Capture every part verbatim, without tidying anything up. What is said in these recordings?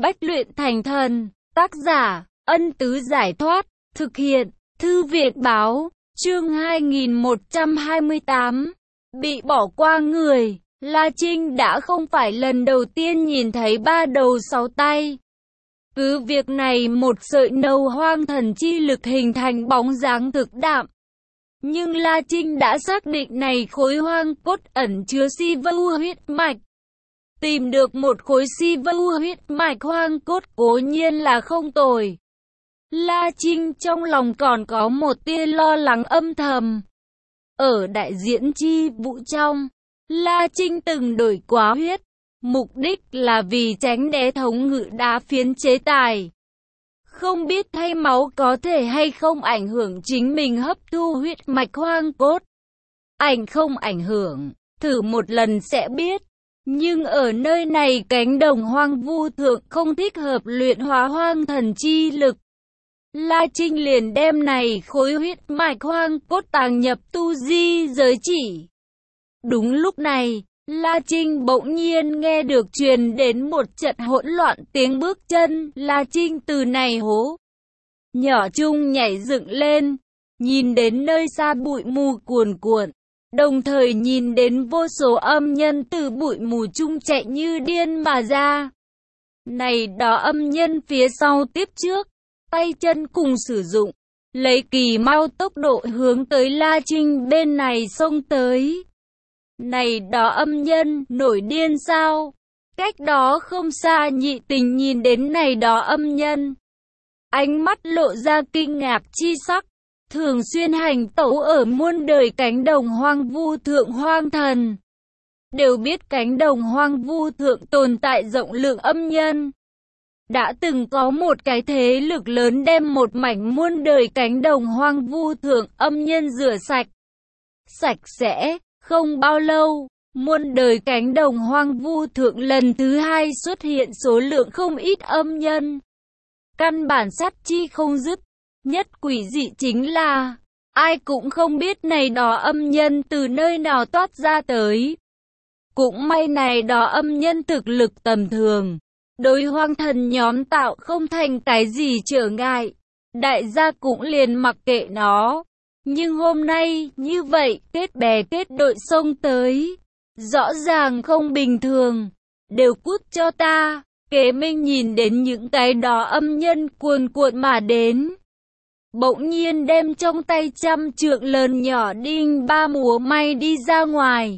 Bách luyện thành thần. Tác giả, Ân Tứ Giải Thoát. Thực hiện, Thư viện Báo. Chương hai nghìn một trăm hai mươi tám. Bị bỏ qua người. La Trinh đã không phải lần đầu tiên nhìn thấy ba đầu sáu tay. Cứ việc này một sợi nâu hoang thần chi lực hình thành bóng dáng thực đạm. Nhưng La Trinh đã xác định này khối hoang cốt ẩn chứa si vưu huyết mạch. Tìm được một khối si vưu huyết mạch hoang cốt cố nhiên là không tồi. La Trinh trong lòng còn có một tia lo lắng âm thầm. Ở đại diễn chi vụ trong, La Trinh từng đổi quá huyết. Mục đích là vì tránh đế thống ngự đá phiến chế tài. Không biết thay máu có thể hay không ảnh hưởng chính mình hấp thu huyết mạch hoang cốt. Ảnh không ảnh hưởng, thử một lần sẽ biết. Nhưng ở nơi này cánh đồng hoang vu thượng không thích hợp luyện hóa hoang thần chi lực. La Trinh liền đem này khối huyết mạch hoang cốt tàng nhập tu di giới chỉ. Đúng lúc này, La Trinh bỗng nhiên nghe được truyền đến một trận hỗn loạn tiếng bước chân. La Trinh từ này hố nhỏ chung nhảy dựng lên, nhìn đến nơi xa bụi mù cuồn cuộn, đồng thời nhìn đến vô số âm nhân từ bụi mù chung chạy như điên mà ra. Này đó âm nhân phía sau tiếp trước, tay chân cùng sử dụng, lấy kỳ mau tốc độ hướng tới La Trinh bên này xông tới. Này đó âm nhân, nổi điên sao? Cách đó không xa Nhị Tình nhìn đến này đó âm nhân. Ánh mắt lộ ra kinh ngạc chi sắc. Thường xuyên hành tẩu ở muôn đời cánh đồng hoang vu thượng hoang thần. Đều biết cánh đồng hoang vu thượng tồn tại rộng lượng âm nhân. Đã từng có một cái thế lực lớn đem một mảnh muôn đời cánh đồng hoang vu thượng âm nhân rửa sạch. Sạch sẽ. Không bao lâu, muôn đời cánh đồng hoang vu thượng lần thứ hai xuất hiện số lượng không ít âm nhân. Căn bản sát chi không dứt. Nhất quỷ dị chính là, ai cũng không biết này đó âm nhân từ nơi nào toát ra tới. Cũng may này đó âm nhân thực lực tầm thường. Đối hoang thần nhóm tạo không thành cái gì trở ngại. Đại gia cũng liền mặc kệ nó. Nhưng hôm nay, như vậy, kết bè kết đội xông tới. Rõ ràng không bình thường. Đều cút cho ta. Kế Minh nhìn đến những cái đó âm nhân cuồn cuộn mà đến. Bỗng nhiên đem trong tay trăm trượng lớn nhỏ đinh ba múa may đi ra ngoài.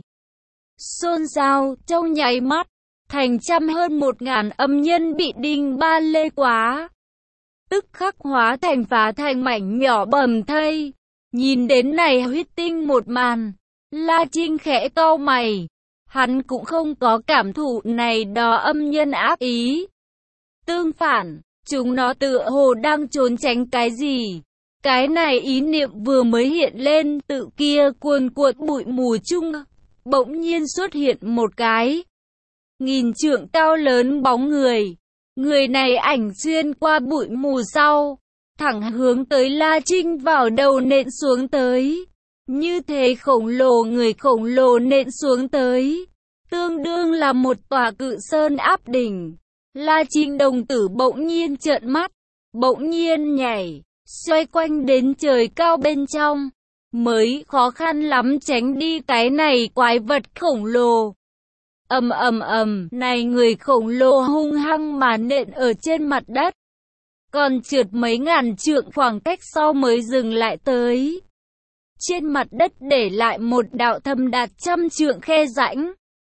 Xôn xao, trong nháy mắt, thành trăm hơn một ngàn âm nhân bị đinh ba lê quá. Tức khắc hóa thành phá thành mảnh nhỏ bầm thây. Nhìn đến này huyết tinh một màn, La Trinh khẽ cau mày. Hắn cũng không có cảm thụ này đó âm nhân ác ý. Tương phản, chúng nó tựa hồ đang trốn tránh cái gì. Cái này ý niệm vừa mới hiện lên, tự kia cuồn cuộn bụi mù chung, bỗng nhiên xuất hiện một cái nghìn trượng cao lớn bóng người. Người này ảnh xuyên qua bụi mù sau, thẳng hướng tới La Trinh vào đầu nện xuống tới. Như thế khổng lồ người khổng lồ nện xuống tới, tương đương là một tòa cự sơn áp đỉnh. La Trinh đồng tử bỗng nhiên trợn mắt, bỗng nhiên nhảy, xoay quanh đến trời cao bên trong, mới khó khăn lắm tránh đi cái này quái vật khổng lồ. Ầm ầm ầm, này người khổng lồ hung hăng mà nện ở trên mặt đất. Còn trượt mấy ngàn trượng khoảng cách sau mới dừng lại tới. Trên mặt đất để lại một đạo thâm đạt trăm trượng khe rãnh.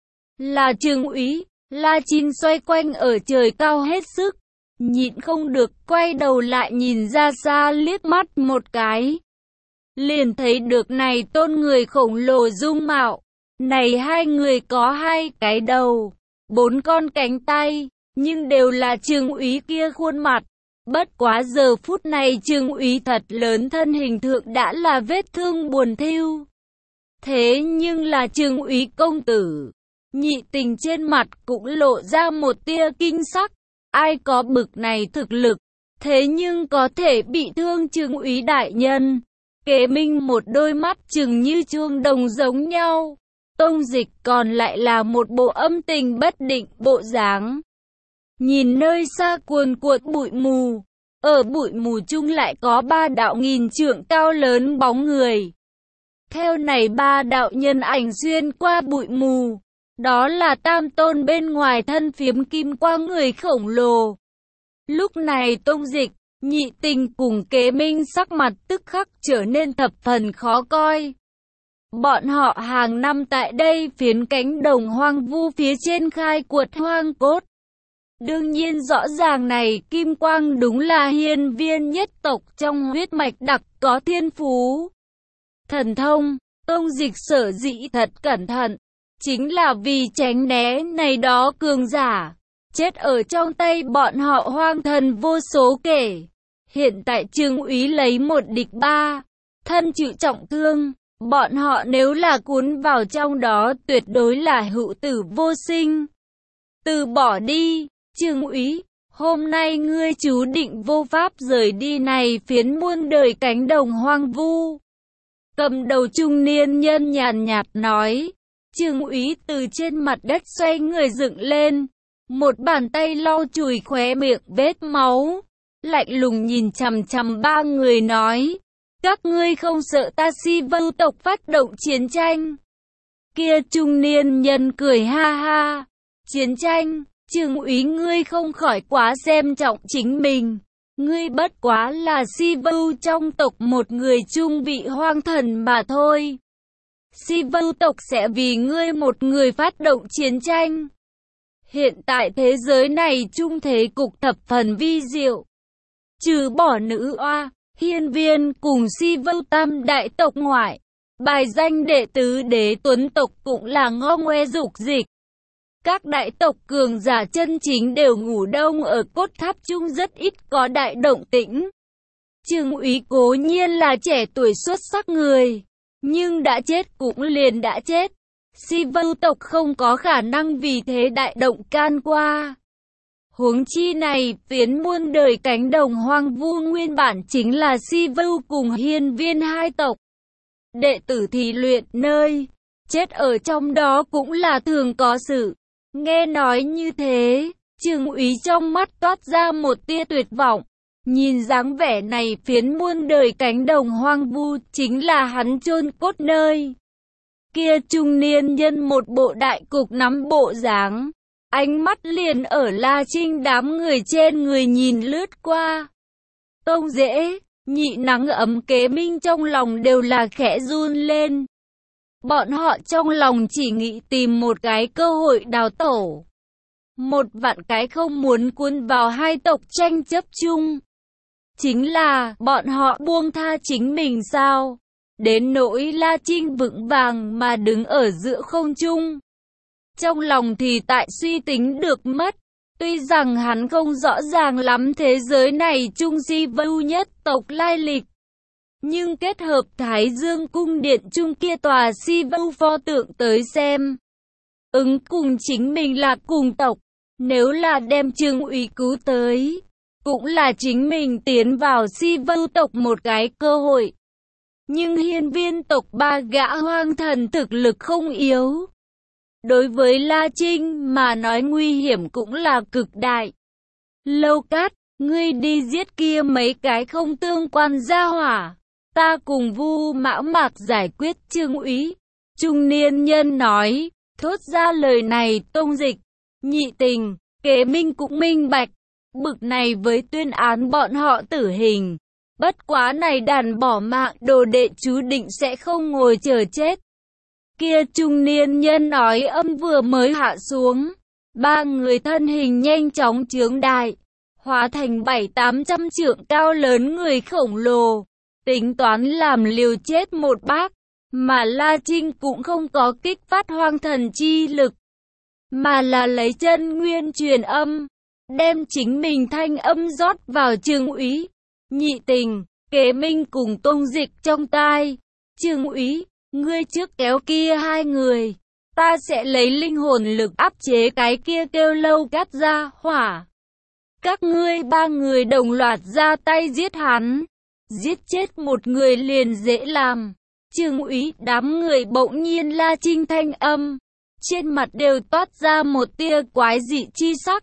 Là Trường úy, La Trinh xoay quanh ở trời cao hết sức. Nhịn không được quay đầu lại nhìn ra xa liếc mắt một cái. Liền thấy được này tôn người khổng lồ dung mạo. Này hai người có hai cái đầu, bốn con cánh tay, nhưng đều là Trường úy kia khuôn mặt. Bất quá giờ phút này Trường úy thật lớn thân hình thượng đã là vết thương buồn thiu. Thế nhưng là Trường úy công tử. Nhị Tình trên mặt cũng lộ ra một tia kinh sắc. Ai có bực này thực lực, thế nhưng có thể bị thương Trường úy đại nhân. Kế Minh một đôi mắt chừng như chuông đồng giống nhau. Tông Dịch còn lại là một bộ âm tình bất định bộ dáng. nhìn nơi xa cuồn cuộn bụi mù. Ở bụi mù chung lại có ba đạo nghìn trượng cao lớn bóng người. Theo này ba đạo nhân ảnh xuyên qua bụi mù. Đó là tam tôn bên ngoài thân phiếm kim quang người khổng lồ. Lúc này Tông Dịch, Nhị Tình cùng Kế Minh sắc mặt tức khắc trở nên thập phần khó coi. Bọn họ hàng năm tại đây phiến cánh đồng hoang vu phía trên khai quật hoang cốt. Đương nhiên rõ ràng này kim quang đúng là hiên viên nhất tộc trong huyết mạch đặc có thiên phú. Thần thông, Tông Dịch sở dĩ thật cẩn thận, chính là vì tránh né này đó cường giả. Chết ở trong tay bọn họ hoang thần vô số kể. Hiện tại Trương Úy lấy một địch ba, thân chịu trọng thương. Bọn họ nếu là cuốn vào trong đó tuyệt đối là hữu tử vô sinh. Từ bỏ đi, Trương Úy, hôm nay ngươi chú định vô pháp rời đi này phiến muôn đời cánh đồng hoang vu. Cầm đầu trung niên nhân nhàn nhạt nói. Trương Úy từ trên mặt đất xoay người dựng lên. Một bàn tay lau chùi khóe miệng vết máu. Lạnh lùng nhìn chằm chằm ba người nói. Các ngươi không sợ ta Si Vưu tộc phát động chiến tranh. Kia trung niên nhân cười ha ha. Chiến tranh, Trương Úy ngươi không khỏi quá xem trọng chính mình. Ngươi bất quá là Si Vưu trong tộc một người trung vị hoang thần mà thôi. Si Vưu tộc sẽ vì ngươi một người phát động chiến tranh. Hiện tại thế giới này trung thế cục thập phần vi diệu. Trừ bỏ nữ oa, hiên viên cùng Si Vưu tam đại tộc ngoại, bài danh đệ tứ đế tuấn tộc cũng là ngo ngoe dục dịch. Các đại tộc cường giả chân chính đều ngủ đông ở cốt tháp chung rất ít có đại động tĩnh. Trương Úy cố nhiên là trẻ tuổi xuất sắc người, nhưng đã chết cũng liền đã chết. Si Vưu tộc không có khả năng vì thế đại động can qua. Huống chi này, phiến muôn đời cánh đồng hoang vu nguyên bản chính là Si Vưu cùng hiên viên hai tộc. Đệ tử thì luyện nơi, chết ở trong đó cũng là thường có sự. Nghe nói như thế, Trương Úy trong mắt toát ra một tia tuyệt vọng. Nhìn dáng vẻ này phiến muôn đời cánh đồng hoang vu chính là hắn chôn cốt nơi. Kia trung niên nhân một bộ đại cục nắm bộ dáng. Ánh mắt liền ở La Trinh đám người trên người nhìn lướt qua. Tông Dễ, Nhị Nắng ấm Kế Minh trong lòng đều là khẽ run lên. Bọn họ trong lòng chỉ nghĩ tìm một cái cơ hội đào tổ. Một vạn cái không muốn cuốn vào hai tộc tranh chấp chung. Chính là bọn họ buông tha chính mình sao? Đến nỗi La Trinh vững vàng mà đứng ở giữa không trung. Trong lòng thì tại suy tính được mất. Tuy rằng hắn không rõ ràng lắm thế giới này chung Si Vưu nhất tộc lai lịch. Nhưng kết hợp Thái Dương cung điện chung kia tòa Si Vưu pho tượng tới xem. Ứng cùng chính mình là cùng tộc. Nếu là đem Trương Úy cứu tới, cũng là chính mình tiến vào Si Vưu tộc một cái cơ hội. Nhưng hiên viên tộc ba gã hoang thần thực lực không yếu. Đối với La Trinh mà nói nguy hiểm cũng là cực đại. Lâu Cát, ngươi đi giết kia mấy cái không tương quan gia hỏa. Ta cùng Vu Mão Mạc giải quyết Trương Úy. Trung niên nhân nói, thốt ra lời này Tông Dịch, Nhị Tình, Kế Minh cũng minh bạch. Bực này với tuyên án bọn họ tử hình. Bất quá này đàn bỏ mạng đồ đệ chú định sẽ không ngồi chờ chết. Kia trung niên nhân nói âm vừa mới hạ xuống. Ba người thân hình nhanh chóng chướng đại. Hóa thành bảy tám trăm trượng cao lớn người khổng lồ. Tính toán làm liều chết một bác. Mà La Trinh cũng không có kích phát hoang thần chi lực. Mà là lấy chân nguyên truyền âm. Đem chính mình thanh âm rót vào Trương Úy, Nhị Tình, Kế Minh cùng Tông Dịch trong tai. Trương Úy, ngươi trước kéo kia hai người. Ta sẽ lấy linh hồn lực áp chế cái kia kêu Lâu Cát ra hỏa. Các ngươi ba người đồng loạt ra tay giết hắn. Giết chết một người liền dễ làm. Trương Úy, đám người bỗng nhiên La Trinh thanh âm. Trên mặt đều toát ra một tia quái dị chi sắc.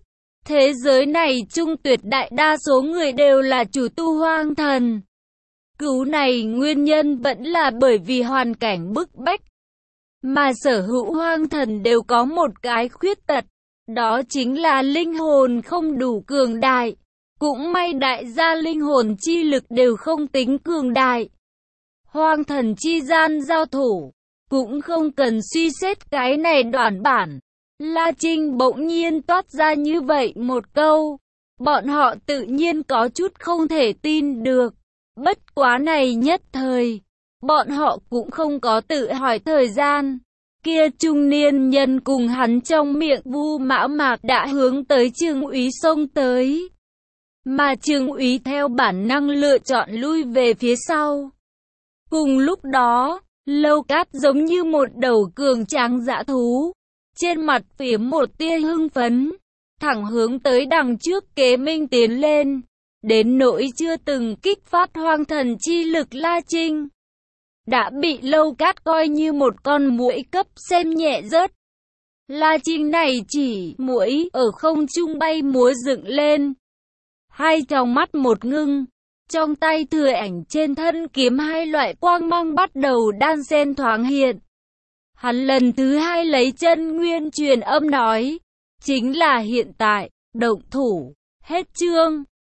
Thế giới này chung tuyệt đại đa số người đều là chủ tu hoang thần. Cứu này nguyên nhân vẫn là bởi vì hoàn cảnh bức bách. Mà sở hữu hoang thần đều có một cái khuyết tật. Đó chính là linh hồn không đủ cường đại. Cũng may đại gia linh hồn chi lực đều không tính cường đại. Hoang thần chi gian giao thủ, cũng không cần suy xét cái này đoạn bản. La Trinh bỗng nhiên toát ra như vậy một câu. Bọn họ tự nhiên có chút không thể tin được. Bất quá này nhất thời, bọn họ cũng không có tự hỏi thời gian. Kia trung niên nhân cùng hắn trong miệng Vu Mão Mạc đã hướng tới Trương Úy xông tới. Mà Trương Úy theo bản năng lựa chọn lui về phía sau. Cùng lúc đó, Lâu Cát giống như một đầu cường tráng dã thú. Trên mặt phím một tia hưng phấn, thẳng hướng tới đằng trước Kế Minh tiến lên. Đến nỗi chưa từng kích phát hoang thần chi lực La Trinh, đã bị Lâu Cát coi như một con muỗi cấp xem nhẹ rớt. La Trinh này chỉ muỗi ở không trung bay múa dựng lên. Hai trong mắt một ngưng, trong tay thừa ảnh trên thân kiếm hai loại quang mang bắt đầu đan xen thoáng hiện. Hắn lần thứ hai lấy chân nguyên truyền âm nói, chính là hiện tại, động thủ, hết chương.